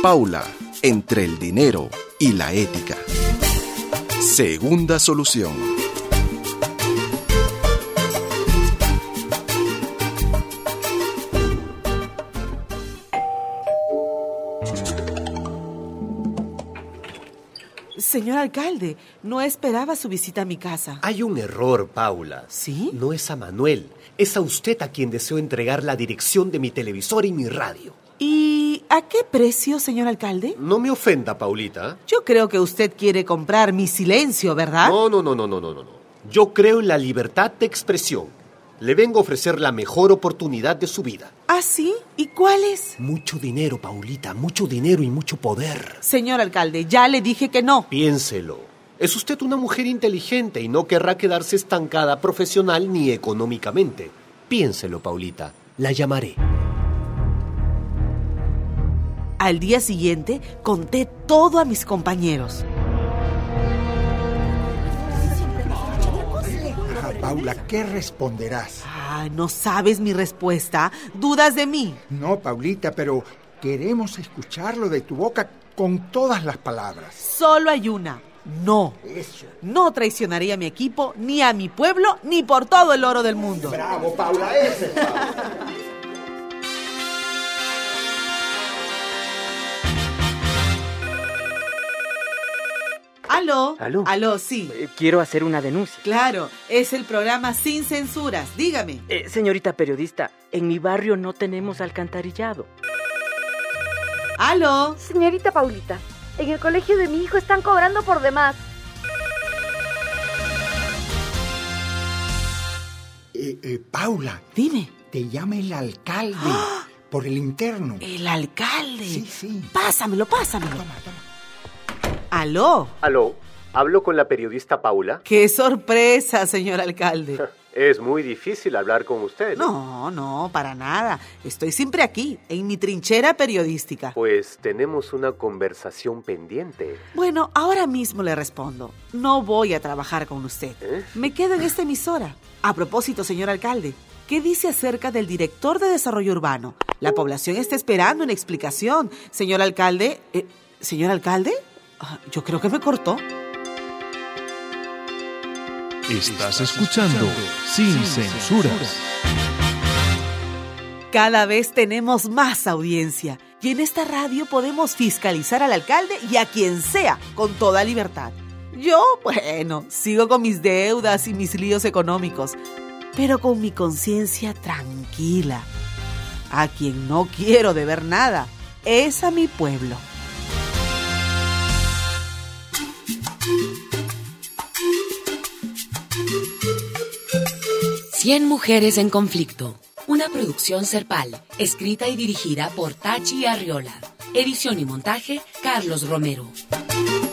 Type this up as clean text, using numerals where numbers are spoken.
Paula, entre el dinero y la ética. Segunda solución. Señor alcalde, no esperaba su visita a mi casa. Hay un error, Paula. ¿Sí? No es a Manuel, es a usted a quien deseo entregar la dirección de mi televisor y mi radio. ¿Y a qué precio, señor alcalde? No me ofenda, Paulita. Yo creo que usted quiere comprar mi silencio, ¿verdad? No. Yo creo en la libertad de expresión. Le vengo a ofrecer la mejor oportunidad de su vida. ¿Ah, sí? ¿Y cuál es? Mucho dinero, Paulita, mucho dinero y mucho poder. Señor alcalde, ya le dije que no. Piénselo. Es usted una mujer inteligente y no querrá quedarse estancada profesional ni económicamente. Piénselo, Paulita. La llamaré. Al día siguiente, conté todo a mis compañeros. Paula, ¿qué responderás? ¿No sabes mi respuesta? ¿Dudas de mí? No, Paulita, pero queremos escucharlo de tu boca con todas las palabras. Solo hay una. No. Eso. No traicionaría a mi equipo, ni a mi pueblo, ni por todo el oro del mundo. ¡Bravo, Paula! ¡Ese es Paula! ¿Aló? Sí. Quiero hacer una denuncia. Claro, es el programa Sin Censuras. Dígame. Señorita periodista, en mi barrio no tenemos alcantarillado. ¿Aló? Señorita Paulita, en el colegio de mi hijo están cobrando por demás. Paula. Dime. Te llama el alcalde. ¡Ah! Por el interno. ¿El alcalde? Sí. Pásamelo. Toma. ¿Aló? ¿Aló? ¿Hablo con la periodista Paula? ¡Qué sorpresa, señor alcalde! Es muy difícil hablar con usted. No, para nada. Estoy siempre aquí, en mi trinchera periodística. Pues tenemos una conversación pendiente. Bueno, ahora mismo le respondo. No voy a trabajar con usted. Me quedo en esta emisora. A propósito, señor alcalde, ¿qué dice acerca del director de desarrollo urbano? La población está esperando una explicación. Señor alcalde... ¿Señor alcalde? Yo creo que me cortó. Estás escuchando Sin Censuras. Cada vez tenemos más audiencia y en esta radio podemos fiscalizar al alcalde y a quien sea con toda libertad. Yo, sigo con mis deudas y mis líos económicos, pero con mi conciencia tranquila. A quien no quiero deber nada es a mi pueblo. Cien mujeres en conflicto. Una producción Serpal, escrita y dirigida por Tachi Arriola. Edición y montaje, Carlos Romero.